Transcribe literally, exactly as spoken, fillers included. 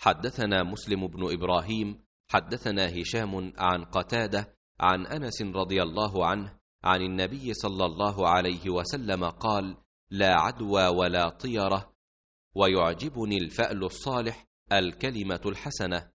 حدثنا مسلم بن إبراهيم حدثنا هشام عن قتادة عن أنس رضي الله عنه عن النبي صلى الله عليه وسلم قال: لا عدوى ولا طيرة، ويعجبني الفأل الصالح الكلمة الحسنة.